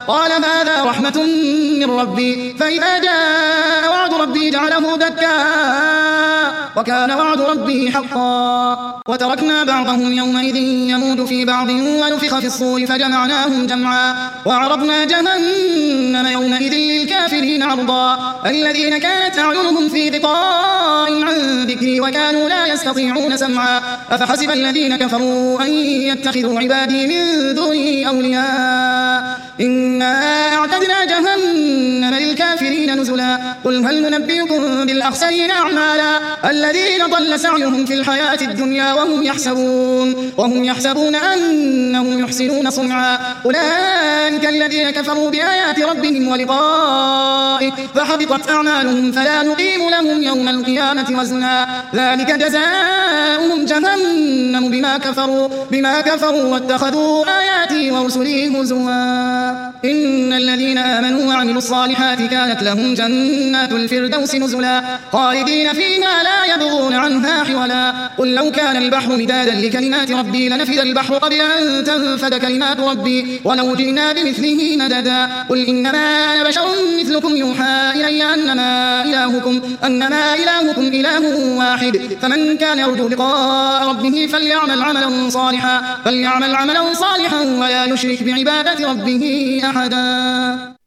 قال هذا رحمة من ربي فإذا جاء وعد ربي جعله دكا وكان وعد ربي حقا وتركنا بعضهم يومئذ يموج في بعض ونفخ في الصور فجمعناهم جمعا وعرضنا جهنم يومئذ للكافرين عرضا الذين كانت أعينهم في غطاء عن ذكري وكانوا لا يستطيعون سمعا أفحسب الذين كفروا أن يتخذوا عبادي من دوني أولياء إنا أعتدنا جهنم للكافرين نزلا قل هل ننبئكم بالأخسرين أعمالا الذين ضل سعيهم في الحياة الدنيا وهم يحسبون أنهم يحسنون صنعا أولئك الذين كفروا بآيات ربهم ولقائه فحبطت أعمالهم فلا نقيم لهم يوم القيامة وزنا ذلك جزاؤهم جهنم بما كفروا واتخذوا آياتي ورسلي هزوا إن الذين آمنوا وعملوا الصالحات كانت لهم جنات الفردوس نزلا خالدين فيها لا يبغون عنها حولا قل لو كان البحر مدادا لكلمات ربي لنفد البحر قبل أن تنفد كلمات ربي ولو جئنا بمثله مددا قل إنما أنا بشر مثلكم يوحى إلي أنما إلهكم إله واحد فمن كان يرجو لقاء ربه فليعمل عملا صالحا ولا يشرك بعبادة ربه أحدا.